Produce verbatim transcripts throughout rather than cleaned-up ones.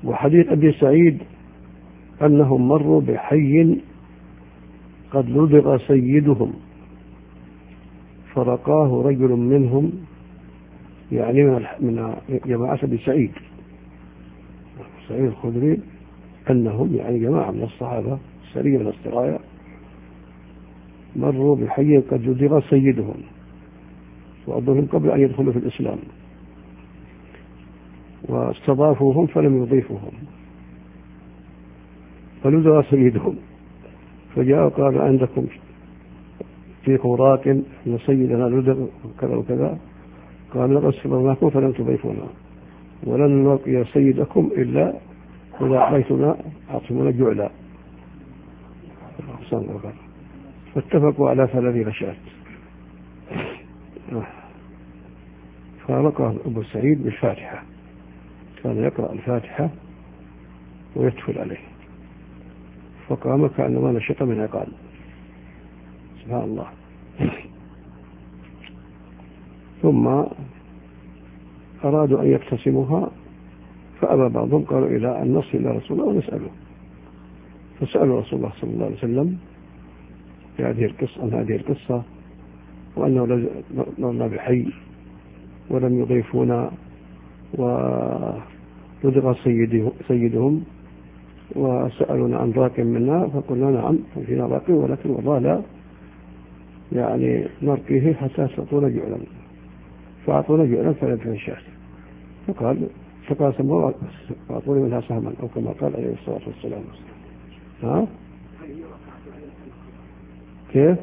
وحديث أبي سعيد أنهم مروا بحي قد لدغ سيدهم فرقاه رجل منهم، يعني من جماعة أبي سعيد سعيد الخدري، أنهم يعني جماعة من الصحابة سرية من السرايا مروا بحي قد لدغ سيدهم وأظنهم قبل أن يدخلوا في الإسلام، واستضافوهم فلم يضيفوهم فلدغ سيدهم، فجاء قال عندكم فيكم راك أن سيدنا لدغ كذا وكذا، قال لقد استضفناكم فلم تضيفونا ولن نلقي سيدكم إلا إذا أعطيتنا أعطيتنا جعلا. فاتفقوا على ثلاثين شاة، فرقى أبو سعيد بالفاتحة، كان يقرأ الفاتحة ويتفل عليه، فقام كأنما نشط من عقال. سبحان الله. ثم أرادوا أن يقتسموها فأبى بعضهم، قالوا إلى أن نصل إلى رسول الله ونسأله، فسألوا رسول الله صلى الله عليه وسلم في هذه القصة عن هذه القصة، وأنه مرنا بحي ولم يضيفونا ولدغ سيدهم وسألونا عن راك منا، فقلنا نعم فينا راك ولكن والله لا يعني نرقيه حتى تعطونا جعلا، فأعطونا جعلا فلم شاة، فقال فقاسموا وأعطوني منها سهما، أو كما قال عليه الصلاة والسلام. ها؟ كيف؟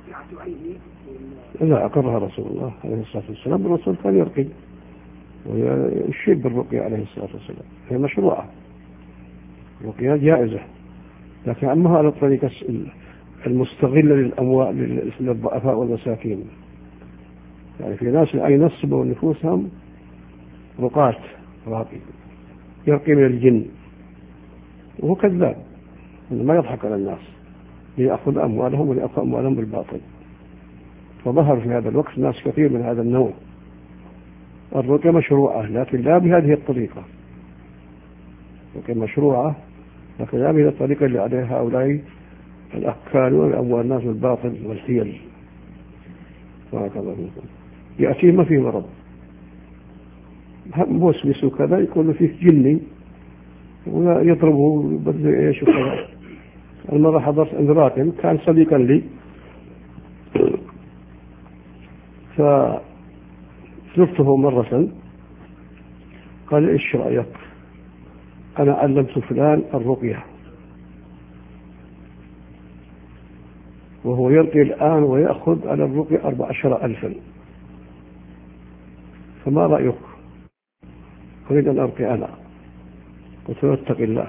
لا أقرها رسول الله عليه الصلاة والسلام، الرسول كان يرقي ويشير بالرقية عليه الصلاة والسلام، هي مشروعة، الرقية جائزة، لكن أما على الطريقة المستغلة للأموال للضعفاء والمساكين، يعني في ناس ينصبوا نفوسهم رقاة راقي يرقي من الجن، وهو كذاب ما يضحك على الناس ليأخذ أموالهم وليأخذ أموالهم بالباطل. فظهر في هذا الوقت ناس كثير من هذا النوع. الرقية مشروعة لكن لا بهذه الطريقة، الرقية مشروعة لكن لا بهذه الطريقة اللي عليها هؤلاء الأكال والأموال الناس بالباطل والحيل. وهكذا يأتيه ما فيه مرض موسوس وكذا، يكون فيه جني ويضربه بدل ايش وكذا. المرة حضرت امرأة كان صديقا لي، فزرته مرة قال ايش رأيك، أنا علمت فلان الرقية وهو يرقي الآن ويأخذ على الرقية أربع عشر ألفا، فما رأيك؟ أريد أن أرقي أنا. قلت له اتق الله.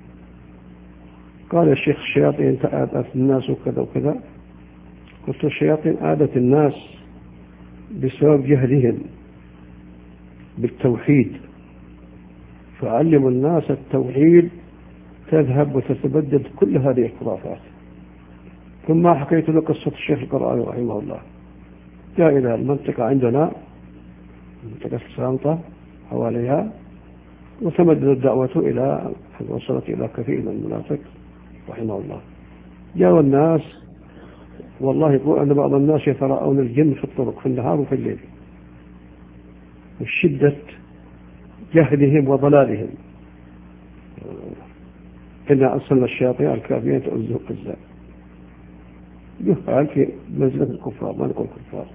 قال الشيخ الشياطين آدت الناس وكذا وكذا. قلت الشياطين آدت الناس بسبب جهلهم بالتوحيد، فعلموا الناس التوحيد تذهب وتتبدد كل هذه الخرافات. ثم حكيت له قصة الشيخ القرآني رحمه الله، جاء إلى المنطقة عندنا منطقة السانطة حواليها، وتمددت دعوته إلى وصلت إلى كثير من المناطق رحمه الله. جاء الناس والله يقول أن بعض الناس يتراءون الجن في الطرق في النهار وفي الليل من شدة جهلهم وضلالهم. إنا أرسلنا الشياطين الكافرين تؤذهم قزا، يفعل في منزلة الكفار، ما نقول كفار.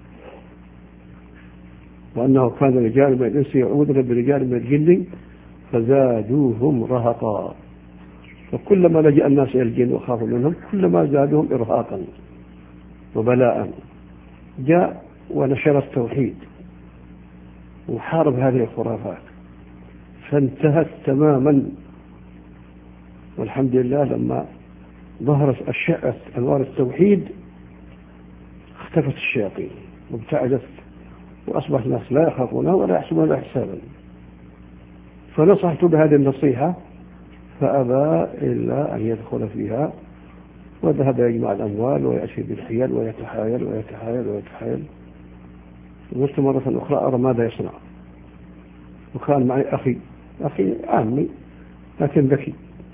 وأنه كان رجال من الإنس يعودون برجال من الجن فزادوهم رهقا، فكلما لجأ الناس إلى الجن وخافوا منهم كلما زادهم إرهاقا وبلاء. جاء ونشر التوحيد وحارب هذه الخرافات فانتهت تماما، والحمد لله لما ظهرت أشعة أنوار التوحيد اختفت الشياطين وابتعدت، وأصبح الناس لا يخافونها ولا يحسبون لها حسابا. فنصحت بهذه النصيحة فأبى إلا أن يدخل فيها، وذهب يجمع الأموال ويأتي بالحيل ويتحايل ويتحايل ويتحايل. قلت مرة أخرى أرى ماذا يصنع، وكان معي أخي أخي عمي لكن ذكي.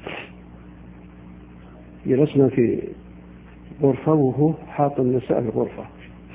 جلسنا في غرفة وهو حاط النساء في الغرفة،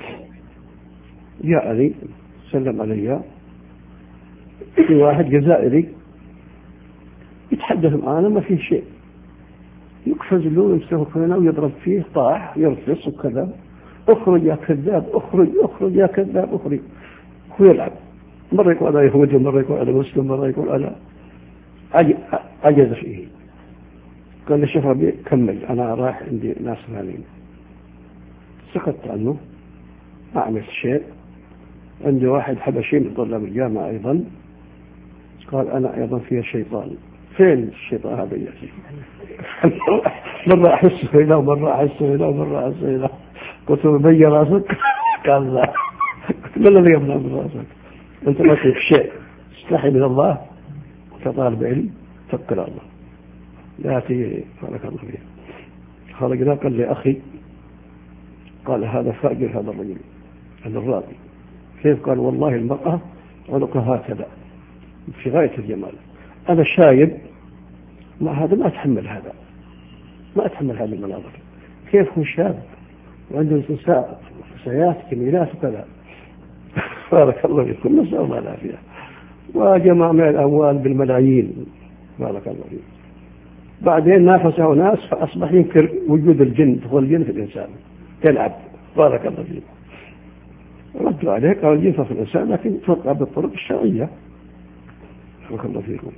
جاءني سلم علي في واحد جزائري يتحدث معنا ما فيه شيء، يقفز له ويمسكه هنا ويضرب فيه، طاح يرفص وكذا، اخرج يا كذاب، اخرج اخرج يا كذاب اخرج، هو يلعب، مرة يقول أنا يهودي، مرة يقول أنا مسلم، مرة يقول أنا عجز فيه. قال لي شوف ربي كمل، أنا رايح عندي ناس ثانيين. سكت عنه ما عملت شيء. عندي واحد حبشي من طلاب الجامعة أيضا قال أنا أيضا فيها شيطان. فين الشيطان هذا يأتي؟ مرة أحس هنا ومرة أحس هنا ومرة أحس هنا. قلت له بي راسك؟ قال لا. قلت ما الذي يمنع من راسك؟ أنت ما فيك شيء، استحي من الله كطالب علم، فكر الله يأتي. بارك الله فيه. خرجنا قال لي أخي، قال هذا فاجر هذا الرجل هذا الراقي. كيف؟ قال والله المرأة عنقها هكذا في غاية الجمال، أنا شايب ما هذا ما أتحمل هذا، ما أتحمل هذه المناظر. كيف هو شاب وعنده نساء فتيات جميلات وكذا. بارك الله فيكم، نسأل الله العافية. وجمع من الأموال بالملايين، بارك الله فيكم. بعدين نافسه ناس فأصبح ينكر وجود الجن، دخول الجن في الإنسان، يلعب. بارك الله فيكم. ردوا عليه قالوا الجن في الإنسان لكن توقع بالطرق الشرعية. بارك الله فيكم.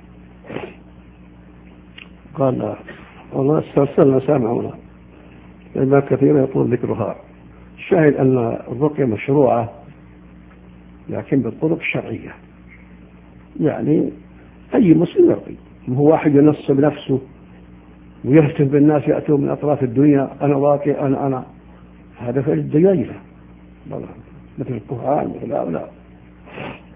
قال والله استرسلنا سامعنا لما كثيرا يطول ذكرها. الشاهد أن الرقية مشروعة لكن بالطرق الشرعية، يعني أي مسلم يرقي، هو واحد ينصب نفسه ويهتف بالناس يأتوا من أطراف الدنيا أنا راقي أنا أنا هذا فعل الدجاجلة مثل الكهان مثل هؤلاء.